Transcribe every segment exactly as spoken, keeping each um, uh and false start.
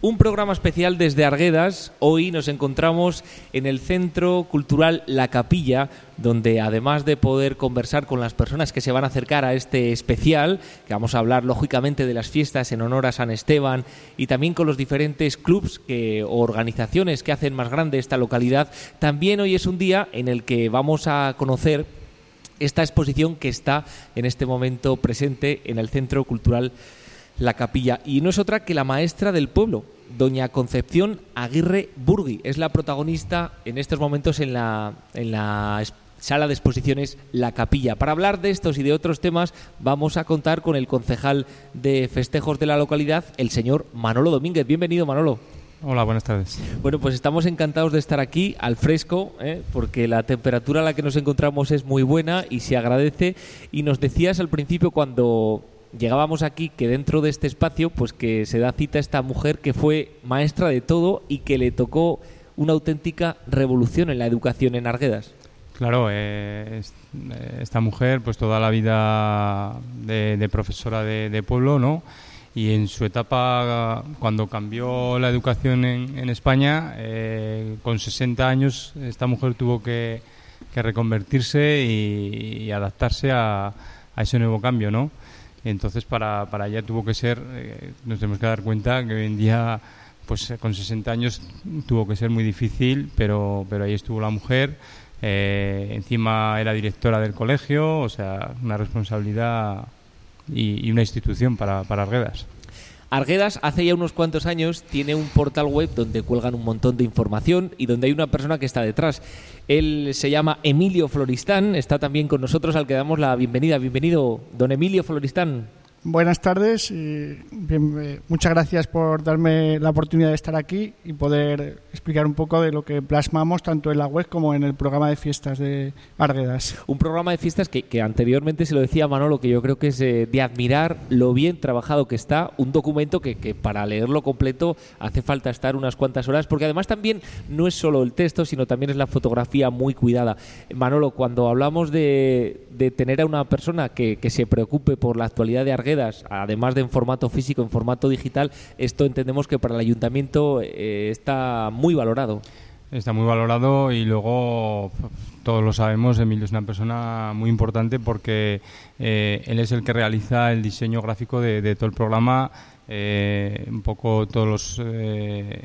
Un programa especial desde Arguedas. Hoy nos encontramos en el Centro Cultural La Capilla, donde además de poder conversar con las personas que se van a acercar a este especial, que vamos a hablar lógicamente de las fiestas en honor a San Esteban, y también con los diferentes clubs que, o organizaciones que hacen más grande esta localidad, también hoy es un día en el que vamos a conocer esta exposición que está en este momento presente en el Centro Cultural La Capilla, y no es otra que la maestra del pueblo, doña Concepción Aguirre Burgui. Es la protagonista en estos momentos en la, en la sala de exposiciones La Capilla. Para hablar de estos y de otros temas vamos a contar con el concejal de festejos de la localidad, el señor Manolo Domínguez. Bienvenido, Manolo. Hola, buenas tardes. Bueno, pues estamos encantados de estar aquí al fresco, ¿eh? porque la temperatura a la que nos encontramos es muy buena y se agradece. Y nos decías al principio, cuando llegábamos aquí, que dentro de este espacio pues que se da cita a esta mujer que fue maestra de todo y que le tocó una auténtica revolución en la educación en Arguedas. Claro, eh, esta mujer pues toda la vida de, de profesora de, de pueblo, ¿no? Y en su etapa, cuando cambió la educación en, en España, eh, con sesenta años, esta mujer tuvo que, que reconvertirse y, y adaptarse a, a ese nuevo cambio, ¿no? Entonces, para, para ella tuvo que ser, eh, nos tenemos que dar cuenta que hoy en día, pues con sesenta años tuvo que ser muy difícil, pero, pero ahí estuvo la mujer, eh, encima era directora del colegio, o sea, una responsabilidad y, y una institución para, para Arguedas. Arguedas hace ya unos cuantos años tiene un portal web donde cuelgan un montón de información y donde hay una persona que está detrás. Él se llama Emilio Floristán, está también con nosotros, al que damos la bienvenida. Bienvenido, don Emilio Floristán. Buenas tardes y bien, eh, muchas gracias por darme la oportunidad de estar aquí y poder explicar un poco de lo que plasmamos tanto en la web como en el programa de fiestas de Arguedas. Un programa de fiestas que, que anteriormente se lo decía Manolo, que yo creo que es eh, de admirar lo bien trabajado que está, un documento que, que para leerlo completo hace falta estar unas cuantas horas, porque además también no es solo el texto, sino también es la fotografía muy cuidada. Manolo, cuando hablamos de, de tener a una persona que, que se preocupe por la actualidad de Arguedas, además de en formato físico, en formato digital, esto entendemos que para el ayuntamiento eh, está muy valorado. Está muy valorado y luego, todos lo sabemos, Emilio es una persona muy importante porque eh, él es el que realiza el diseño gráfico de, de todo el programa, eh, un poco todos los eh,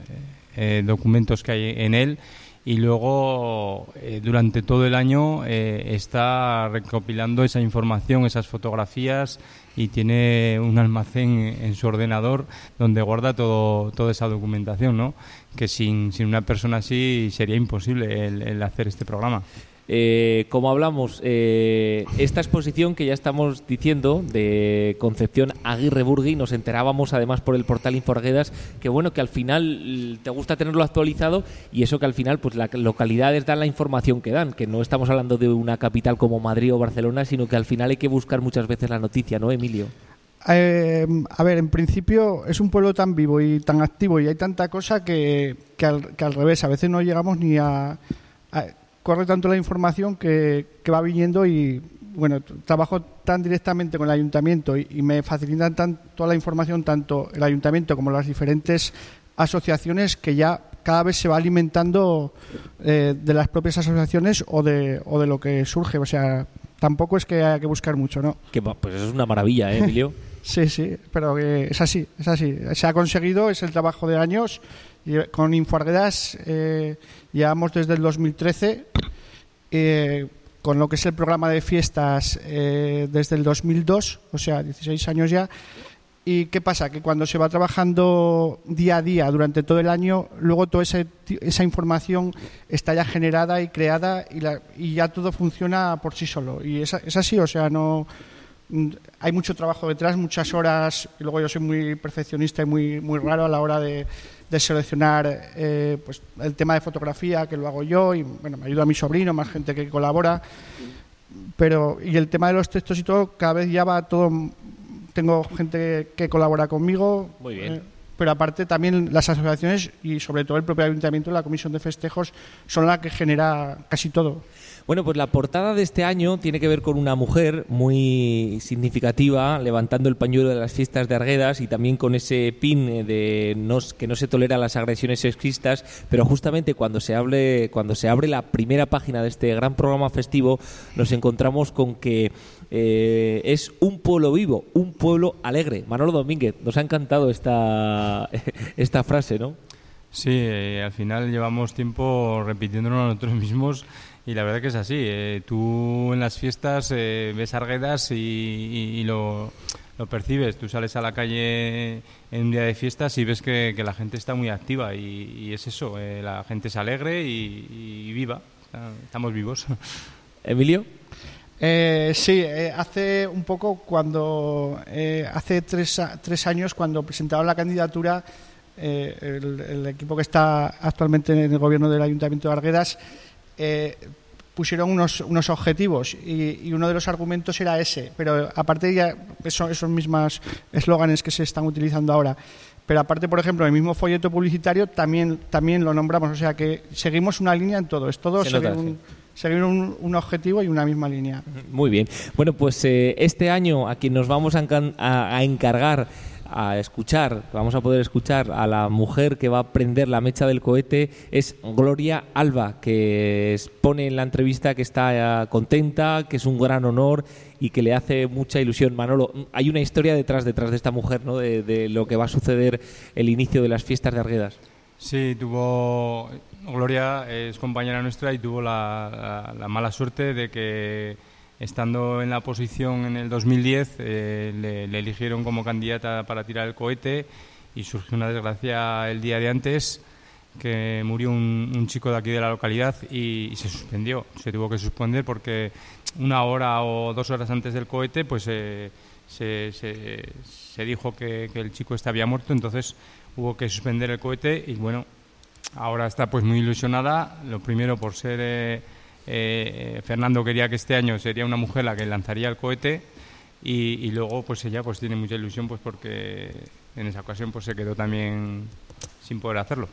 eh, documentos que hay en él. Y luego, eh, durante todo el año, eh, está recopilando esa información, esas fotografías, y tiene un almacén en su ordenador donde guarda todo, toda esa documentación, ¿no? Que sin, sin una persona así sería imposible el, el hacer este programa. Eh, como hablamos, eh, esta exposición que ya estamos diciendo de Concepción Aguirre Burgui, nos enterábamos además por el portal Inforguedas que bueno, que al final te gusta tenerlo actualizado, y eso que al final pues las localidades dan la información que dan, que no estamos hablando de una capital como Madrid o Barcelona, sino que al final hay que buscar muchas veces la noticia, ¿no, Emilio? Eh, a ver, en principio es un pueblo tan vivo y tan activo y hay tanta cosa que, que, al, que al revés, a veces no llegamos ni a... a corre tanto la información que, que va viniendo y, bueno, trabajo tan directamente con el ayuntamiento y, y me facilitan tanto la información, tanto el ayuntamiento como las diferentes asociaciones, que ya cada vez se va alimentando eh, de las propias asociaciones o de, o de lo que surge. O sea, tampoco es que haya que buscar mucho, ¿no? Que, pues eso es una maravilla, ¿eh, Emilio? Sí, sí, pero que es así, es así. Se ha conseguido, es el trabajo de años. Y con Inforguedas eh, llevamos desde el dos mil trece, eh, con lo que es el programa de fiestas eh, desde el dos mil dos, o sea, dieciséis años ya. ¿Y qué pasa? Que cuando se va trabajando día a día durante todo el año, luego toda esa, esa información está ya generada y creada y, la, y ya todo funciona por sí solo. Y es, es así, o sea, no... hay mucho trabajo detrás, muchas horas, y luego yo soy muy perfeccionista y muy muy raro a la hora de, de seleccionar eh, pues el tema de fotografía, que lo hago yo, y bueno, me ayuda a mi sobrino, más gente que colabora, pero y el tema de los textos y todo, cada vez ya va todo, tengo gente que colabora conmigo. Muy bien. Eh, pero aparte también las asociaciones y sobre todo el propio ayuntamiento, la comisión de festejos, son la que genera casi todo. Bueno, pues la portada de este año tiene que ver con una mujer muy significativa levantando el pañuelo de las fiestas de Arguedas y también con ese pin de no, que no se toleran las agresiones sexistas, pero justamente cuando se abre, cuando se abre la primera página de este gran programa festivo nos encontramos con que eh, es un pueblo vivo, un pueblo alegre. Manolo Domínguez, nos ha encantado esta, esta frase, ¿no? Sí, eh, al final llevamos tiempo repitiéndolo nosotros mismos. Y la verdad que es así, eh, tú en las fiestas eh, ves Arguedas y, y, y lo, lo percibes. Tú sales a la calle en un día de fiestas y ves que, que la gente está muy activa y, y es eso, eh, la gente es alegre y, y viva, estamos vivos. ¿Emilio? Eh, sí, eh, hace un poco cuando, eh, hace tres, tres años cuando presentaron la candidatura, eh, el, el equipo que está actualmente en el gobierno del Ayuntamiento de Arguedas, Eh, pusieron unos, unos objetivos y, y uno de los argumentos era ese, pero aparte ya eso, esos mismos eslóganes que se están utilizando ahora, pero aparte, por ejemplo, en el mismo folleto publicitario también, también lo nombramos, o sea que seguimos una línea en todo, es todo seguir, nota, un, sí. seguir un, un objetivo y una misma línea. Muy bien, bueno pues eh, este año a quien nos vamos a, a, a encargar a escuchar, vamos a poder escuchar a la mujer que va a prender la mecha del cohete, es Gloria Alba, que pone en la entrevista que está contenta, que es un gran honor y que le hace mucha ilusión. Manolo, hay una historia detrás detrás de esta mujer, ¿no? De, de lo que va a suceder el inicio de las fiestas de Arguedas. Sí, tuvo Gloria es compañera nuestra y tuvo la, la, la mala suerte de que estando en la oposición en el dos mil diez, eh, le, le eligieron como candidata para tirar el cohete y surgió una desgracia el día de antes, que murió un, un chico de aquí de la localidad y, y se suspendió. Se tuvo que suspender porque una hora o dos horas antes del cohete pues eh, se, se, se dijo que, que el chico este había muerto, entonces hubo que suspender el cohete y bueno, ahora está pues muy ilusionada, lo primero por ser... Eh, Eh, Fernando quería que este año sería una mujer la que lanzaría el cohete y, y luego pues ella pues tiene mucha ilusión pues porque en esa ocasión pues se quedó también sin poder hacerlo.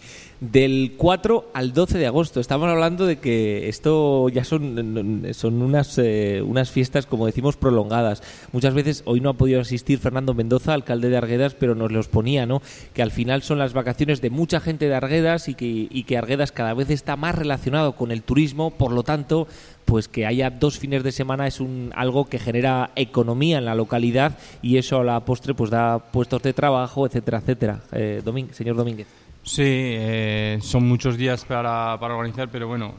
Del cuatro al doce de agosto estamos hablando de que esto ya son, son unas, eh, unas fiestas, como decimos, prolongadas. Muchas veces, hoy no ha podido asistir Fernando Mendoza, alcalde de Arguedas, pero nos los ponía, ¿no? Que al final son las vacaciones de mucha gente de Arguedas y que, y que Arguedas cada vez está más relacionado con el turismo, por lo tanto, pues que haya dos fines de semana es un algo que genera economía en la localidad y eso a la postre pues da puestos de trabajo, etcétera, etcétera. Eh, Domín- señor Domínguez. Sí, eh, son muchos días para, para organizar, pero bueno,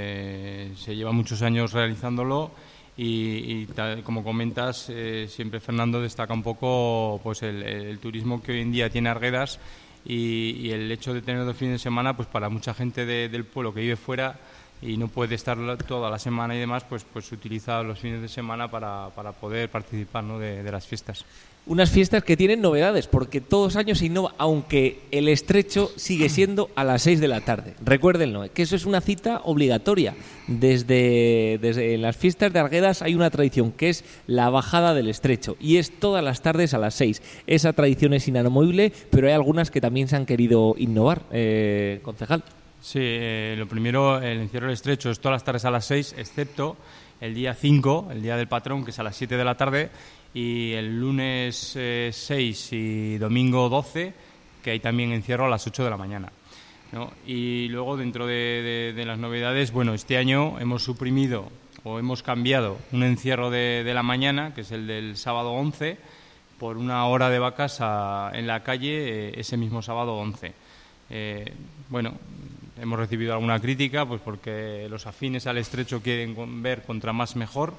eh, se lleva muchos años realizándolo y, y tal, como comentas, eh, siempre Fernando destaca un poco pues el, el turismo que hoy en día tiene Arguedas y, y el hecho de tener dos fines de semana, pues para mucha gente de, del pueblo que vive fuera y no puede estar toda la semana y demás, pues pues utiliza los fines de semana para, para poder participar, ¿no? de, de las fiestas. Unas fiestas que tienen novedades, porque todos los años se innova, aunque el estrecho sigue siendo a las seis de la tarde. Recuérdenlo, que eso es una cita obligatoria. Desde, desde las fiestas de Arguedas hay una tradición que es la bajada del estrecho y es todas las tardes a las seis. Esa tradición es inamovible, pero hay algunas que también se han querido innovar. Eh, concejal. Sí, eh, lo primero, el encierro del estrecho es todas las tardes a las seis, excepto el día cinco, el día del patrón, que es a las siete de la tarde, y el lunes eh, seis y domingo doce, que hay también encierro a las ocho de la mañana, ¿no? Y luego, dentro de, de, de las novedades, bueno, este año hemos suprimido o hemos cambiado un encierro de, de la mañana, que es el del sábado once, por una hora de vacas a, en la calle eh, ese mismo sábado once. Eh, bueno, hemos recibido alguna crítica, pues porque los afines al estrecho quieren ver contra más mejor,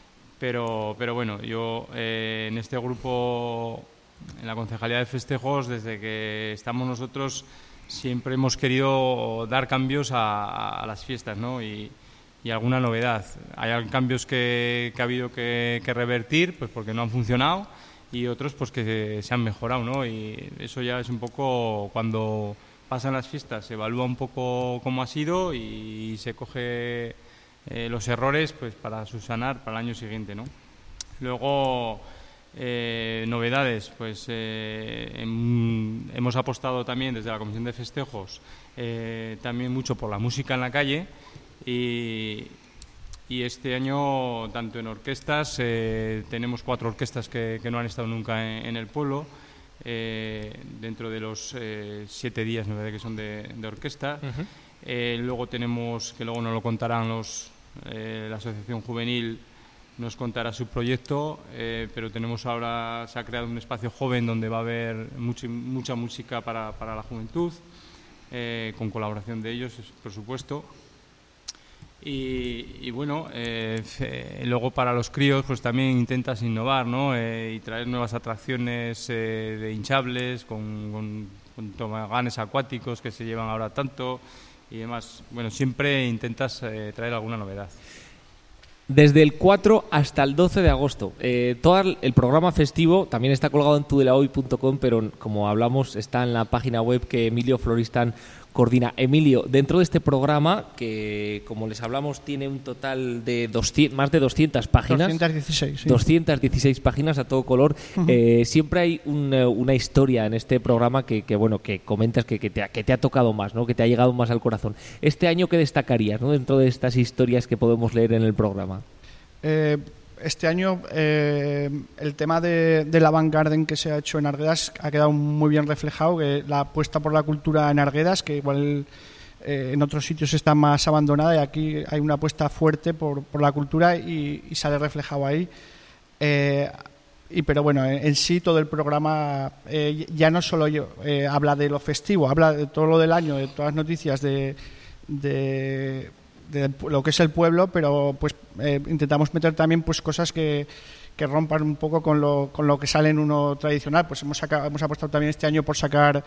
pero, pero bueno, yo eh, en este grupo, en la Concejalía de Festejos, desde que estamos nosotros, siempre hemos querido dar cambios a, a las fiestas, ¿no? Y, y alguna novedad. Hay cambios que, que ha habido que, que revertir, pues porque no han funcionado, y otros pues que se han mejorado, ¿no? Y eso ya es un poco cuando pasan las fiestas, se evalúa un poco cómo ha sido y se coge eh, los errores pues para subsanar para el año siguiente, ¿no? Luego, eh, novedades, pues eh, en, hemos apostado también desde la Comisión de Festejos eh, también mucho por la música en la calle y, y este año tanto en orquestas, eh, tenemos cuatro orquestas que, que no han estado nunca en, en el pueblo, eh, dentro de los eh, siete días me parece que son de, de orquesta. Uh-huh. eh, luego tenemos, que luego nos lo contarán los, eh, la Asociación Juvenil, nos contará su proyecto, eh, pero tenemos ahora, se ha creado un espacio joven donde va a haber mucha, mucha música para, para la juventud, eh, con colaboración de ellos, por supuesto. Y, y bueno, eh, eh, luego para los críos pues también intentas innovar, ¿no? Eh, y traer nuevas atracciones eh, de hinchables, con, con, con toboganes acuáticos que se llevan ahora tanto y demás. Bueno, siempre intentas eh, traer alguna novedad. Desde el cuatro hasta el doce de agosto. Eh, todo el programa festivo también está colgado en tudelahoy punto com, pero como hablamos está en la página web que Emilio Floristán coordina. Emilio, dentro de este programa, que como les hablamos tiene un total de doscientas, más de doscientas páginas. doscientas dieciséis, sí. doscientas dieciséis páginas a todo color. Uh-huh. Eh, siempre hay un, una historia en este programa que, que bueno, que comentas que, que, te ha, que te ha tocado más, ¿no? Que te ha llegado más al corazón. Este año, ¿qué destacarías, ¿no? Dentro de estas historias que podemos leer en el programa? Eh, este año eh, el tema de, del avant-garden que se ha hecho en Arguedas ha quedado muy bien reflejado, que la apuesta por la cultura en Arguedas, que igual eh, en otros sitios está más abandonada, y aquí hay una apuesta fuerte por, por la cultura y, y sale reflejado ahí. Eh, y pero bueno, en, en sí todo el programa eh, ya no solo yo, eh, habla de lo festivo, habla de todo lo del año, de todas las noticias de... de de lo que es el pueblo, pero pues eh, intentamos meter también pues cosas que, que rompan un poco con lo, con lo que sale en uno tradicional. Pues hemos sacado, hemos apostado también este año por sacar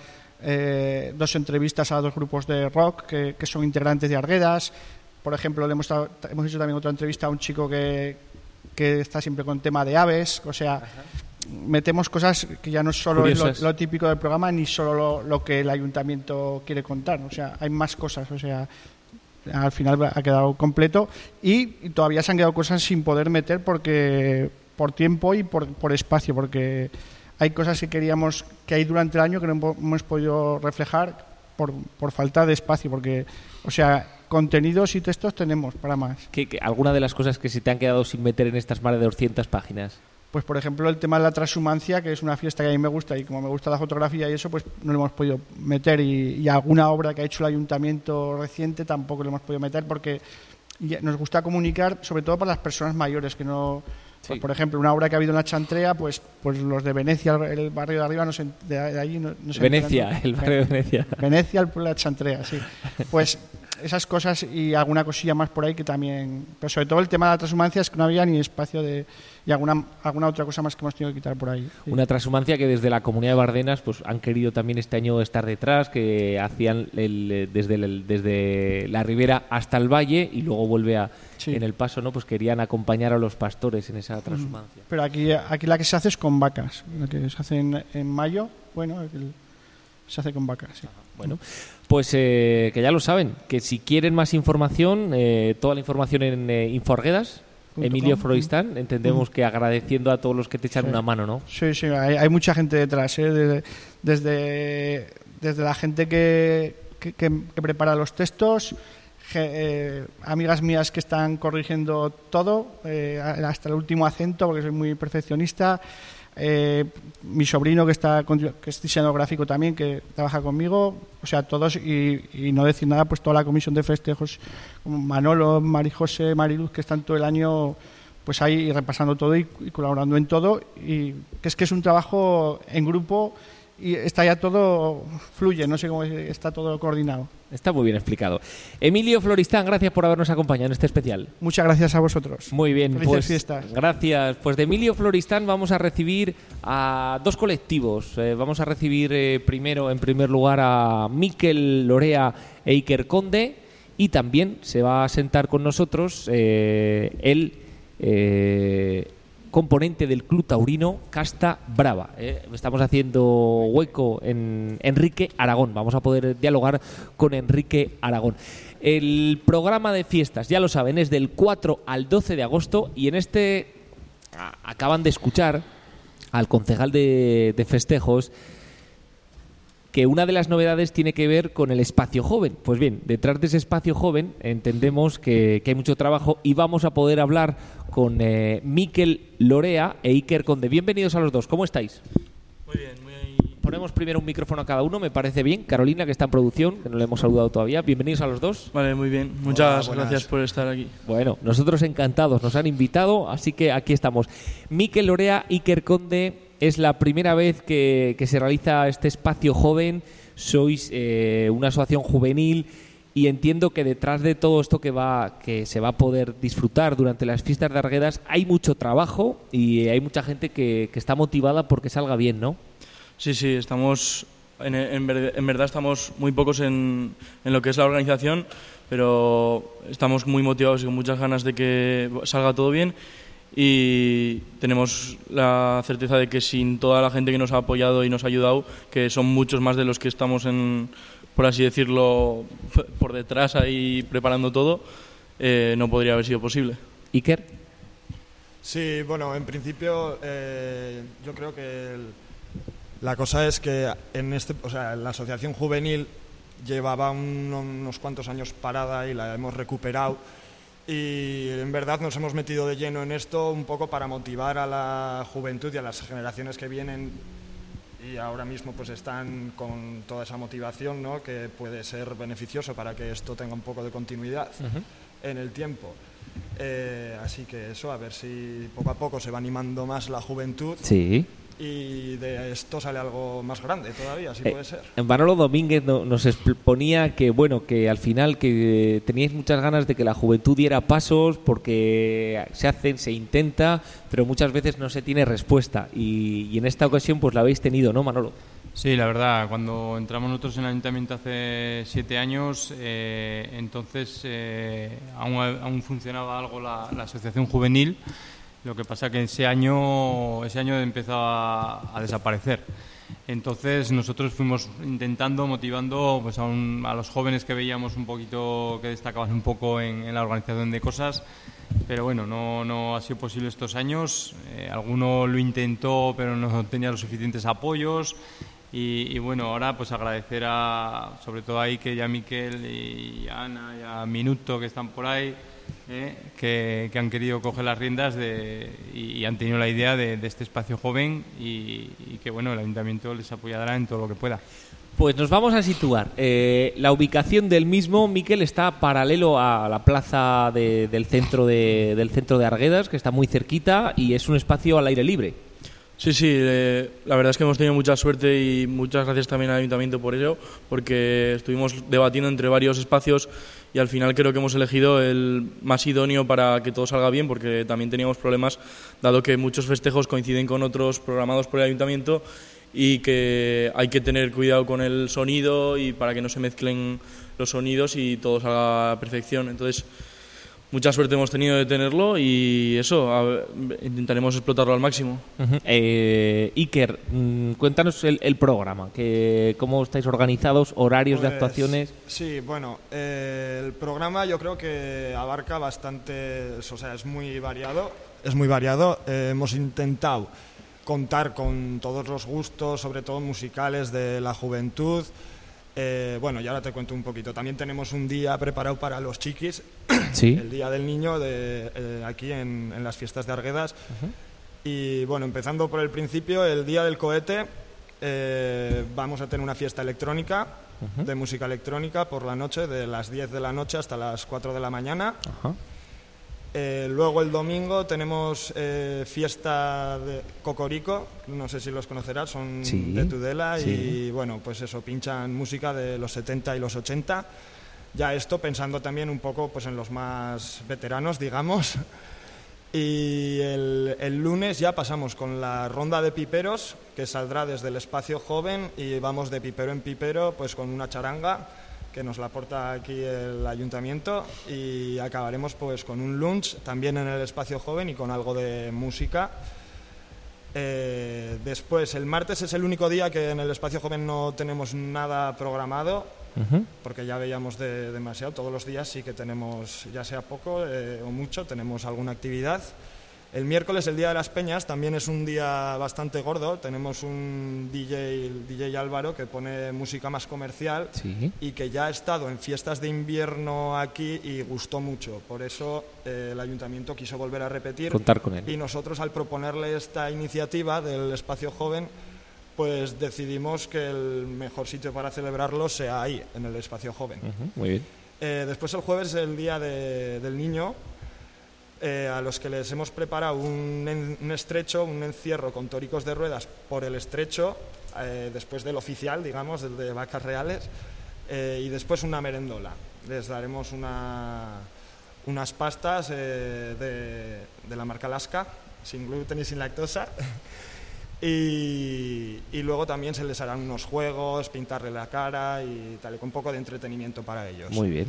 eh, dos entrevistas a dos grupos de rock que, que son integrantes de Arguedas. Por ejemplo, le hemos, dado, hemos hecho también otra entrevista a un chico que, que está siempre con tema de aves. O sea, ajá, metemos cosas que ya no es solo lo, lo típico del programa, ni solo lo, lo que el ayuntamiento quiere contar. O sea, hay más cosas. O sea, al final ha quedado completo y todavía se han quedado cosas sin poder meter porque por tiempo y por, por espacio, porque hay cosas que queríamos que hay durante el año que no hemos podido reflejar por, por falta de espacio, porque, o sea, contenidos y textos tenemos para más. ¿Qué, qué, ¿Alguna de las cosas que se te han quedado sin meter en estas más de doscientas páginas? Pues, por ejemplo, el tema de la transhumancia, que es una fiesta que a mí me gusta, y como me gusta la fotografía y eso, pues no lo hemos podido meter. Y, y alguna obra que ha hecho el ayuntamiento reciente tampoco lo hemos podido meter, porque nos gusta comunicar, sobre todo para las personas mayores, que no... Sí. Pues, por ejemplo, una obra que ha habido en la Chantrea, pues pues los de Venecia, el barrio de arriba, no se, de, de allí... No, no se Venecia, enteran, el barrio de Venecia. Venecia, el pueblo de la Chantrea, sí. Pues esas cosas y alguna cosilla más por ahí que también... Pero sobre todo el tema de la transhumancia es que no había ni espacio de... Y alguna alguna otra cosa más que hemos tenido que quitar por ahí. Sí. Una transhumancia que desde la Comunidad de Bardenas pues han querido también este año estar detrás, que hacían el, desde, el, desde la ribera hasta el valle y luego vuelve a... Sí. En el paso, ¿no? Pues querían acompañar a los pastores en esa transhumancia. Pero aquí aquí la que se hace es con vacas. La que se hace en, en mayo, bueno, el, se hace con vacas, sí. Bueno, pues eh, que ya lo saben, que si quieren más información, eh, toda la información en eh, Inforguedas, Emilio Floristán, entendemos que agradeciendo a todos los que te echan sí. una mano, ¿no? Sí, sí, hay, hay mucha gente detrás, ¿eh? desde, desde, desde la gente que, que, que prepara los textos, eh, amigas mías que están corrigiendo todo, eh, hasta el último acento, porque soy muy perfeccionista, eh, mi sobrino que está que es diseñador gráfico también, que trabaja conmigo, o sea, todos, y, y no decir nada, pues toda la comisión de festejos, como Manolo, Marijose, Mariluz, que están todo el año pues ahí repasando todo y, y colaborando en todo, y que es que es un trabajo en grupo y está ya todo, fluye, no sé cómo está todo coordinado. Está muy bien explicado. Emilio Floristán, gracias por habernos acompañado en este especial. Muchas gracias a vosotros. Muy bien, felices pues fiestas. Gracias. Pues de Emilio Floristán vamos a recibir a dos colectivos. Eh, vamos a recibir eh, primero, en primer lugar, a Mikel Lorea e Iker Conde, y también se va a sentar con nosotros eh, el eh, componente del Club Taurino Casta Brava. ¿eh? Estamos haciendo hueco en Enrique Aragón. Vamos a poder dialogar con Enrique Aragón. El programa de fiestas, ya lo saben, es del cuatro al doce de agosto, y en este acaban de escuchar al concejal de, de festejos que una de las novedades tiene que ver con el espacio joven. Pues bien, detrás de ese espacio joven entendemos que, que hay mucho trabajo y vamos a poder hablar con eh, Mikel Lorea e Iker Conde. Bienvenidos a los dos, ¿cómo estáis? Muy bien, muy bien. Ponemos primero un micrófono a cada uno, me parece bien. Carolina, que está en producción, que no le hemos saludado todavía. Bienvenidos a los dos. Vale, muy bien. Muchas Hola, gracias por estar aquí. Bueno, nosotros encantados, nos han invitado, así que aquí estamos. Mikel Lorea, Iker Conde, es la primera vez que, que se realiza este espacio joven. Sois eh, una asociación juvenil y entiendo que detrás de todo esto que va que se va a poder disfrutar durante las fiestas de Arguedas hay mucho trabajo y hay mucha gente que, que está motivada porque salga bien, ¿no? Sí, sí, estamos en, en, en verdad estamos muy pocos en, en lo que es la organización, pero estamos muy motivados y con muchas ganas de que salga todo bien. Y tenemos la certeza de que sin toda la gente que nos ha apoyado y nos ha ayudado, que son muchos más de los que estamos, en, por así decirlo, por detrás ahí preparando todo, eh, no podría haber sido posible. ¿Iker? Sí, bueno, en principio eh, yo creo que el, la cosa es que en este, o sea, la asociación juvenil llevaba un, unos cuantos años parada y la hemos recuperado. Y en verdad nos hemos metido de lleno en esto un poco para motivar a la juventud y a las generaciones que vienen y ahora mismo pues están con toda esa motivación, ¿no? Que puede ser beneficioso para que esto tenga un poco de continuidad uh-huh. en el tiempo. Eh, así que eso, a ver si poco a poco se va animando más la juventud. Sí. Y de esto sale algo más grande todavía, si eh, puede ser. Manolo Domínguez no, nos exponía que bueno que al final que teníais muchas ganas de que la juventud diera pasos porque se hacen, se intenta, pero muchas veces no se tiene respuesta y, y en esta ocasión pues la habéis tenido, ¿no, Manolo? Sí, la verdad, cuando entramos nosotros en el ayuntamiento hace siete años, eh, entonces eh, aún, aún funcionaba algo la, la asociación juvenil. Lo que pasa que ese año ese año empezó a, a desaparecer. Entonces nosotros fuimos intentando, motivando pues a, un, a los jóvenes que veíamos un poquito, que destacaban un poco en, en la organización de cosas, pero bueno, no, no ha sido posible estos años. Eh, alguno lo intentó, pero no tenía los suficientes apoyos. Y, y bueno, ahora pues agradecer a, sobre todo a Iker y a Mikel y a Ana y a Minuto que están por ahí. Eh, que, que han querido coger las riendas de, y, y han tenido la idea de, de este espacio joven y, y que bueno, el ayuntamiento les apoyará en todo lo que pueda. Pues nos vamos a situar. Eh, la ubicación del mismo, Mikel, está paralelo a la plaza de, del, centro de, del centro de Arguedas, que está muy cerquita y es un espacio al aire libre. Sí, sí, eh, la verdad es que hemos tenido mucha suerte y muchas gracias también al ayuntamiento por ello, porque estuvimos debatiendo entre varios espacios y al final creo que hemos elegido el más idóneo para que todo salga bien, porque también teníamos problemas, dado que muchos festejos coinciden con otros programados por el ayuntamiento y que hay que tener cuidado con el sonido y para que no se mezclen los sonidos y todo salga a perfección. Entonces, mucha suerte hemos tenido de tenerlo y eso, a ver, intentaremos explotarlo al máximo. Uh-huh. eh, Iker, mmm, cuéntanos el, el programa, que, cómo estáis organizados, horarios pues, de actuaciones. Sí, bueno, eh, el programa yo creo que abarca bastante, o sea, es muy variado. Es muy variado. Eh, hemos intentado contar con todos los gustos, sobre todo musicales, de la juventud. Eh, bueno, y ahora te cuento un poquito. También tenemos un día preparado para los chiquis, ¿sí? El Día del Niño, de, eh, aquí en, en las fiestas de Arguedas. Uh-huh. Y bueno, empezando por el principio, el Día del Cohete, eh, vamos a tener una fiesta electrónica, uh-huh. de música electrónica por la noche, de las diez de la noche hasta las cuatro de la mañana. Uh-huh. Eh, luego el domingo tenemos eh, fiesta de Cocorico, no sé si los conocerás, son sí, de Tudela sí. Y bueno, pues eso, pinchan música de los setenta y los ochenta. Ya esto pensando también un poco pues en los más veteranos, digamos. Y el, el lunes ya pasamos con la ronda de piperos, que saldrá desde el espacio joven y vamos de pipero en pipero pues con una charanga que nos la aporta aquí el ayuntamiento y acabaremos pues con un lunch también en el espacio joven y con algo de música. Eh, después, el martes es el único día que en el espacio joven no tenemos nada programado, uh-huh. porque ya veíamos de, demasiado. Todos los días sí que tenemos, ya sea poco eh, o mucho, tenemos alguna actividad. El miércoles, el Día de las Peñas, también es un día bastante gordo. Tenemos un D J, el D J Álvaro, que pone música más comercial, sí, y que ya ha estado en fiestas de invierno aquí y gustó mucho. Por eso eh, el ayuntamiento quiso volver a repetir. Contar con él. Y nosotros, al proponerle esta iniciativa del Espacio Joven, pues decidimos que el mejor sitio para celebrarlo sea ahí, en el Espacio Joven. Uh-huh, muy bien. Eh, después el jueves es el Día de, del Niño, eh, a los que les hemos preparado un, en, un estrecho, un encierro con toricos de ruedas por el estrecho, eh, después del oficial, digamos, del de vacas reales, eh, y después una merendola. Les daremos una, unas pastas eh, de, de la marca Alaska, sin gluten y sin lactosa. Y, y luego también se les harán unos juegos, pintarle la cara y tal, con un poco de entretenimiento para ellos. Muy bien.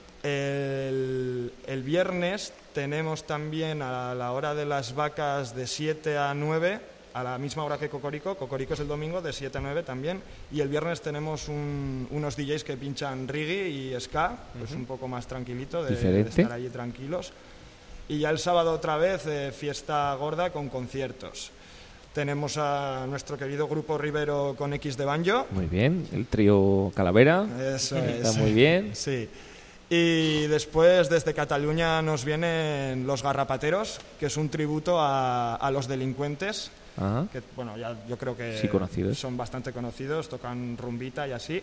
El, el viernes tenemos también a la hora de las vacas de siete a nueve, a la misma hora que Cocorico. Cocorico es el domingo de siete a nueve también. Y el viernes tenemos un, unos D Js que pinchan reggae y ska, pues uh-huh, un poco más tranquilito, de, de estar allí tranquilos. Y ya el sábado otra vez eh, fiesta gorda con conciertos. Tenemos a nuestro querido grupo Rivero con X de banjo. Muy bien, el trío Calavera. Eso está es. Muy bien. Sí. Y después desde Cataluña nos vienen Los Garrapateros, que es un tributo a, a los delincuentes. Ajá. Que bueno, ya yo creo que sí, conocidos. Son bastante conocidos, tocan rumbita y así.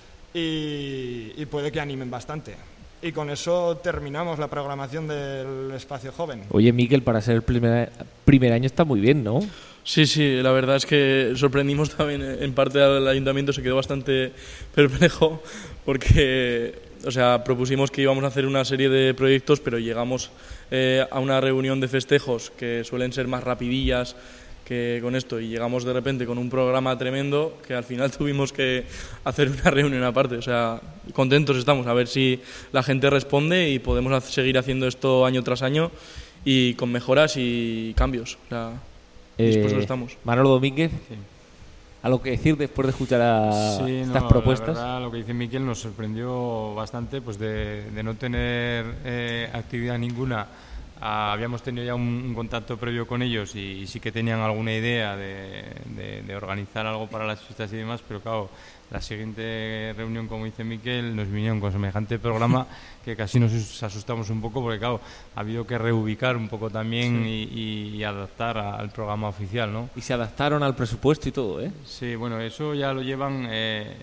Y, y puede que animen bastante. Y con eso terminamos la programación del Espacio Joven. Oye, Miquel, para ser el primer, primer año está muy bien, ¿no? Sí, sí, la verdad es que sorprendimos también en parte al ayuntamiento, se quedó bastante perplejo porque, o sea, propusimos que íbamos a hacer una serie de proyectos, pero llegamos eh, a una reunión de festejos que suelen ser más rapidillas que con esto, y llegamos de repente con un programa tremendo que al final tuvimos que hacer una reunión aparte. O sea, contentos estamos, a ver si la gente responde y podemos seguir haciendo esto año tras año y con mejoras y cambios. O sea, dispuestos eh, estamos. Manolo Domínguez, sí. ¿Algo que decir después de escuchar a sí, estas no, propuestas? La verdad, lo que dice Miquel nos sorprendió bastante, pues de, de no tener eh, actividad ninguna. Ah, habíamos tenido ya un, un contacto previo con ellos y, y sí que tenían alguna idea de, de, de organizar algo para las fiestas y demás, pero claro, la siguiente reunión, como dice Miquel, nos vinieron con semejante programa que casi nos asustamos un poco porque claro, ha habido que reubicar un poco también sí. y, y, y adaptar a, al programa oficial, ¿no? Y se adaptaron al presupuesto y todo, ¿eh? Sí, bueno, eso ya lo llevan, eh,